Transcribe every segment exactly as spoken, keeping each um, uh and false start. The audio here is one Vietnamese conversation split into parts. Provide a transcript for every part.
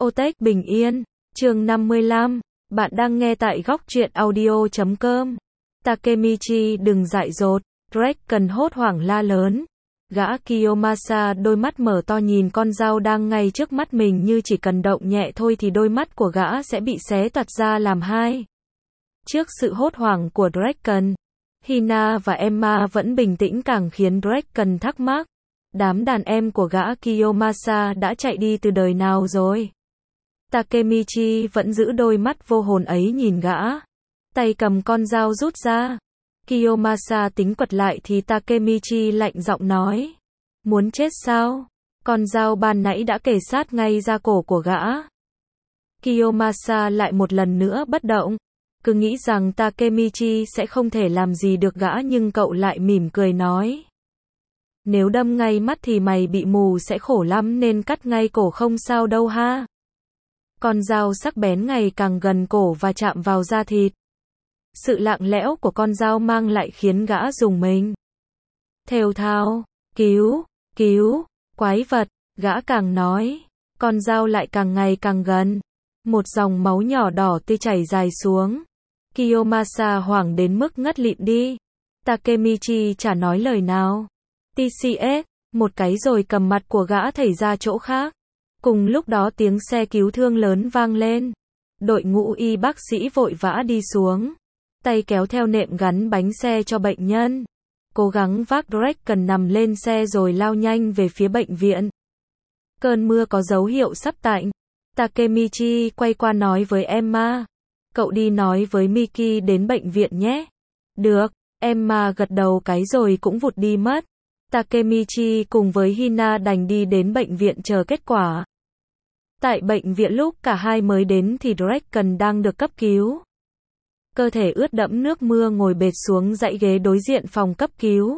Otech bình yên, chương năm mươi lăm, bạn đang nghe tại góc truyện audio chấm com. Takemichi đừng dại dột, Draken hốt hoảng la lớn. Gã Kiyomasa đôi mắt mở to nhìn con dao đang ngay trước mắt mình như chỉ cần động nhẹ thôi thì đôi mắt của gã sẽ bị xé toạc ra làm hai. Trước sự hốt hoảng của Draken, Hina và Emma vẫn bình tĩnh càng khiến Draken thắc mắc. Đám đàn em của gã Kiyomasa đã chạy đi từ đời nào rồi? Takemichi vẫn giữ đôi mắt vô hồn ấy nhìn gã. Tay cầm con dao rút ra. Kiyomasa tính quật lại thì Takemichi lạnh giọng nói. Muốn chết sao? Con dao ban nãy đã kề sát ngay ra cổ của gã. Kiyomasa lại một lần nữa bất động. Cứ nghĩ rằng Takemichi sẽ không thể làm gì được gã nhưng cậu lại mỉm cười nói. Nếu đâm ngay mắt thì mày bị mù sẽ khổ lắm nên cắt ngay cổ không sao đâu ha. Con dao sắc bén ngày càng gần cổ và chạm vào da thịt. Sự lặng lẽo của con dao mang lại khiến gã rùng mình. Thều thào, cứu, cứu, quái vật, gã càng nói. Con dao lại càng ngày càng gần. Một dòng máu nhỏ đỏ tươi chảy dài xuống. Kiyomasa hoảng đến mức ngất lịm đi. Takemichi chả nói lời nào. tê xê ét, một cái rồi cầm mặt của gã thảy ra chỗ khác. Cùng lúc đó tiếng xe cứu thương lớn vang lên. Đội ngũ y bác sĩ vội vã đi xuống. Tay kéo theo nệm gắn bánh xe cho bệnh nhân. Cố gắng vác Draken nằm lên xe rồi lao nhanh về phía bệnh viện. Cơn mưa có dấu hiệu sắp tạnh. Takemichi quay qua nói với Emma. Cậu đi nói với Miki đến bệnh viện nhé. Được, Emma gật đầu cái rồi cũng vụt đi mất. Takemichi cùng với Hina đành đi đến bệnh viện chờ kết quả. Tại bệnh viện lúc cả hai mới đến thì Draken đang được cấp cứu. Cơ thể ướt đẫm nước mưa ngồi bệt xuống dãy ghế đối diện phòng cấp cứu.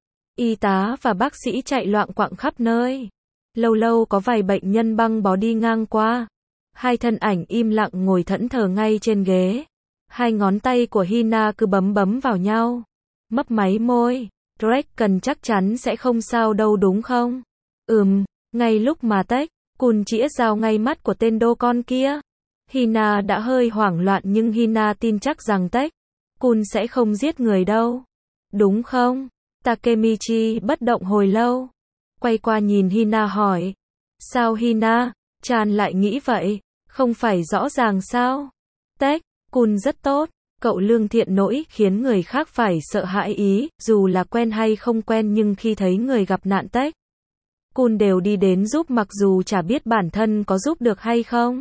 Y tá và bác sĩ chạy loạng quạng khắp nơi. Lâu lâu có vài bệnh nhân băng bó đi ngang qua. Hai thân ảnh im lặng ngồi thẫn thờ ngay trên ghế. Hai ngón tay của Hina cứ bấm bấm vào nhau. Mấp máy môi. Draken chắc chắn sẽ không sao đâu đúng không? Ừm, ngay lúc mà Tech Kun chĩa dao ngay mắt của tên đô con kia. Hina đã hơi hoảng loạn nhưng Hina tin chắc rằng Tech Kun sẽ không giết người đâu. Đúng không? Takemichi bất động hồi lâu. Quay qua nhìn Hina hỏi. Sao Hina? Chan lại nghĩ vậy. Không phải rõ ràng sao? Tech Kun rất tốt. Cậu lương thiện nỗi khiến người khác phải sợ hãi ý, dù là quen hay không quen nhưng khi thấy người gặp nạn Tech Kun đều đi đến giúp mặc dù chả biết bản thân có giúp được hay không.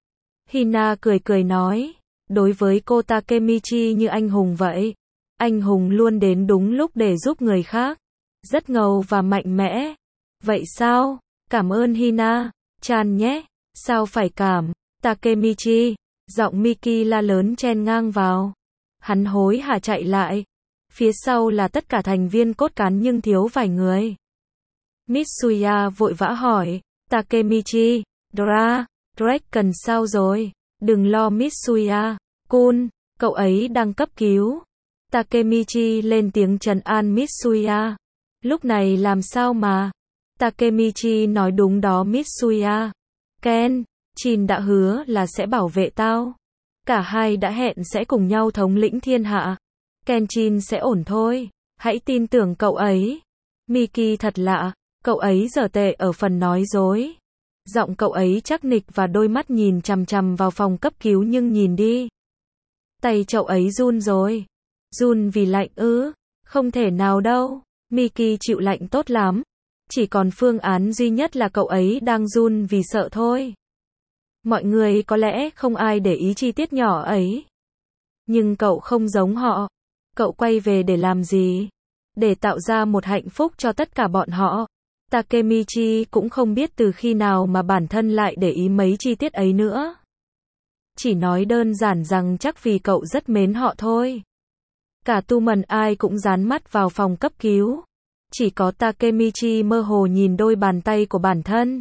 Hina cười cười nói, đối với cô Takemichi như anh hùng vậy. Anh hùng luôn đến đúng lúc để giúp người khác. Rất ngầu và mạnh mẽ. Vậy sao? Cảm ơn Hina. Chan nhé. Sao phải cảm? Takemichi. Giọng Miki la lớn chen ngang vào. Hắn hối hả chạy lại. Phía sau là tất cả thành viên cốt cán nhưng thiếu vài người. Mitsuya vội vã hỏi. Takemichi. Dra. Draken sao rồi? Đừng lo Mitsuya. Kun. Cậu ấy đang cấp cứu. Takemichi lên tiếng trấn an Mitsuya. Lúc này làm sao mà? Takemichi nói đúng đó Mitsuya. Ken. Chin đã hứa là sẽ bảo vệ tao. Cả hai đã hẹn sẽ cùng nhau thống lĩnh thiên hạ. Kenshin sẽ ổn thôi. Hãy tin tưởng cậu ấy. Miki thật lạ. Cậu ấy dở tệ ở phần nói dối. Giọng cậu ấy chắc nịch và đôi mắt nhìn chằm chằm vào phòng cấp cứu nhưng nhìn đi. Tay cậu ấy run rồi. Run vì lạnh ư? Không thể nào đâu. Miki chịu lạnh tốt lắm. Chỉ còn phương án duy nhất là cậu ấy đang run vì sợ thôi. Mọi người có lẽ không ai để ý chi tiết nhỏ ấy. Nhưng cậu không giống họ. Cậu quay về để làm gì? Để tạo ra một hạnh phúc cho tất cả bọn họ. Takemichi cũng không biết từ khi nào mà bản thân lại để ý mấy chi tiết ấy nữa. Chỉ nói đơn giản rằng chắc vì cậu rất mến họ thôi. Cả tu mần ai cũng dán mắt vào phòng cấp cứu. Chỉ có Takemichi mơ hồ nhìn đôi bàn tay của bản thân.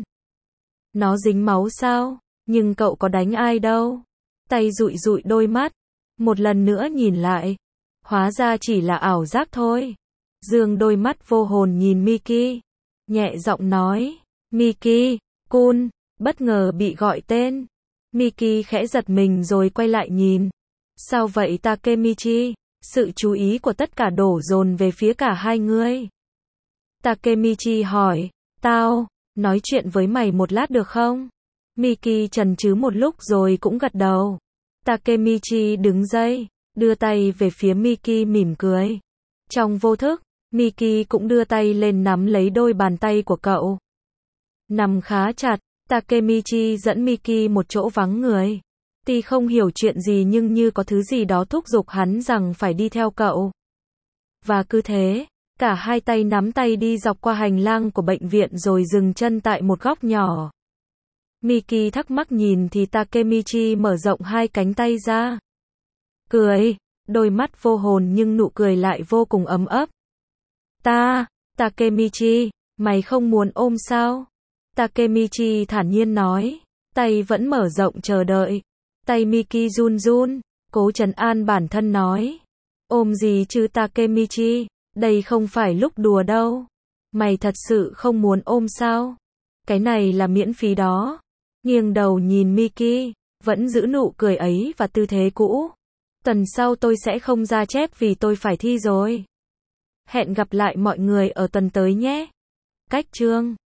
Nó dính máu sao? Nhưng cậu có đánh ai đâu. Tay dụi dụi đôi mắt. Một lần nữa nhìn lại. Hóa ra chỉ là ảo giác thôi. Dương đôi mắt vô hồn nhìn Miki. Nhẹ giọng nói. Miki, Kun, bất ngờ bị gọi tên. Miki khẽ giật mình rồi quay lại nhìn. Sao vậy Takemichi? Sự chú ý của tất cả đổ dồn về phía cả hai người. Takemichi hỏi, tao, nói chuyện với mày một lát được không? Miki chần chừ một lúc rồi cũng gật đầu. Takemichi đứng dậy, đưa tay về phía Miki mỉm cười. Trong vô thức, Miki cũng đưa tay lên nắm lấy đôi bàn tay của cậu. Nằm khá chặt, Takemichi dẫn Miki một chỗ vắng người. Tuy không hiểu chuyện gì nhưng như có thứ gì đó thúc giục hắn rằng phải đi theo cậu. Và cứ thế, cả hai tay nắm tay đi dọc qua hành lang của bệnh viện rồi dừng chân tại một góc nhỏ. Miki thắc mắc nhìn thì Takemichi mở rộng hai cánh tay ra. Cười, đôi mắt vô hồn nhưng nụ cười lại vô cùng ấm ấp. Ta, Takemichi, mày không muốn ôm sao? Takemichi thản nhiên nói, tay vẫn mở rộng chờ đợi. Tay Miki run run, cố trấn an bản thân nói. Ôm gì chứ Takemichi, đây không phải lúc đùa đâu. Mày thật sự không muốn ôm sao? Cái này là miễn phí đó. Nghiêng đầu nhìn Miki, vẫn giữ nụ cười ấy và tư thế cũ. Tuần sau tôi sẽ không ra chép vì tôi phải thi rồi. Hẹn gặp lại mọi người ở tuần tới nhé. Cách chương